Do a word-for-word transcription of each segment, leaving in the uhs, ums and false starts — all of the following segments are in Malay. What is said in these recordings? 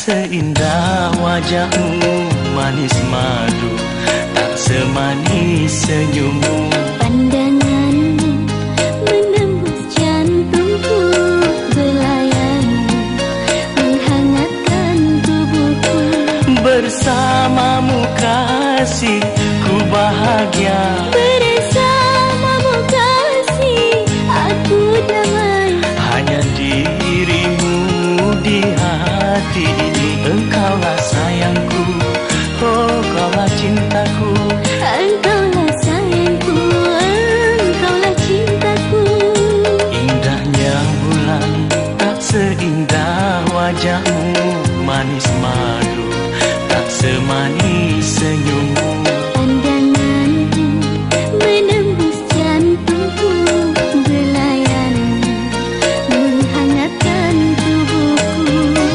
seindah wajahmu manis madu, tak semanis senyummu. Pandanganmu menembus jantungku, belayanmu menghangatkan tubuhku. Bersamamu kasih ku bahagia, bersamamu kasih aku damai. hanya dirimu di hati ini. Engkaulah sayangku, oh kaulah cintaku. Engkaulah sayangku, engkaulah cintaku. Indahnya bulan tak seindah wajahmu manis madu, tak semanis senyummu. Pandanganmu menembus jantungku, belayanmu menghangatkan tubuhku.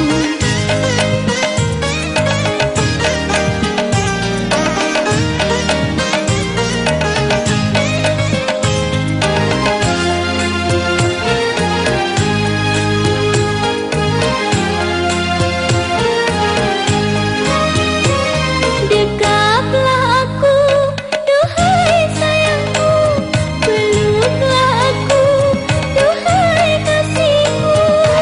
Dekaplah aku, duhai sayangku, peluklah aku, duhai kasihku.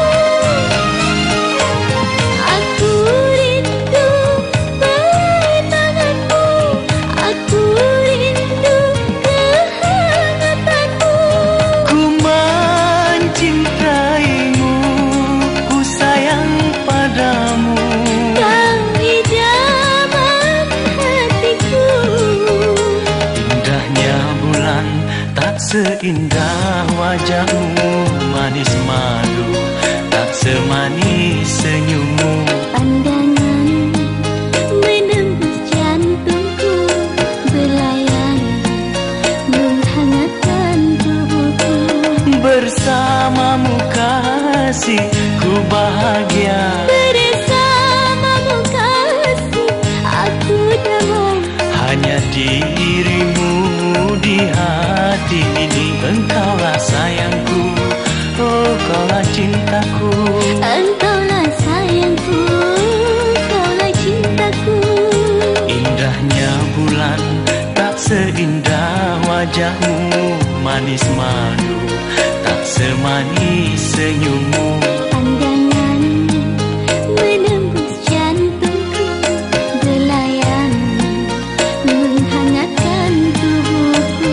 Aku rindu pelai tanganmu, aku rindu kehangatanmu. Ku mencintaimu, ku sayang padamu. Kau idaman hatiku. Indahnya bulan tak seindah wajahmu manis madu, tak semanis senyummu. Pandanganmu menembus jantungku, belayanmu menghangatkan tubuhku. Bersamamu kasih ku bahagia, Bersamamu kasih aku damai. hanya dirimu di hati ini. Engkaulah sayangku, oh kaulah cintaku. Engkaulah sayangku, kaulah cintaku. Indahnya bulan tak seindah wajahmu manis madu, tak semanis senyummu. Pandanganmu menembus jantungku, belayanmu menghangatkan tubuhku.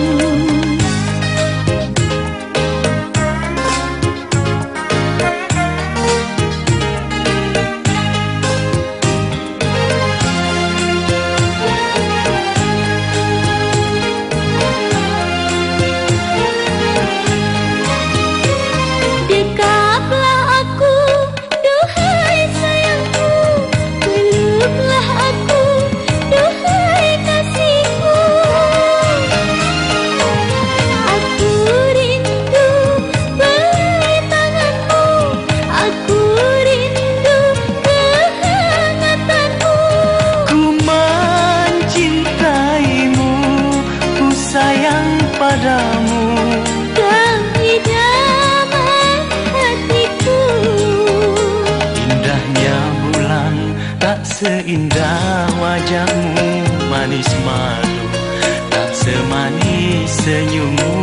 Dekaplah aku, duhai sayangku, peluklah aku, duhai kasihku. Aku rindu pelai tanganmu, aku rindu kehangatanmu. Ku mencintaimu, ku sayang padamu. Kau idaman hatiku. Indahnya bulan tak seindah wajahmu manis madu, tak semanis senyummu.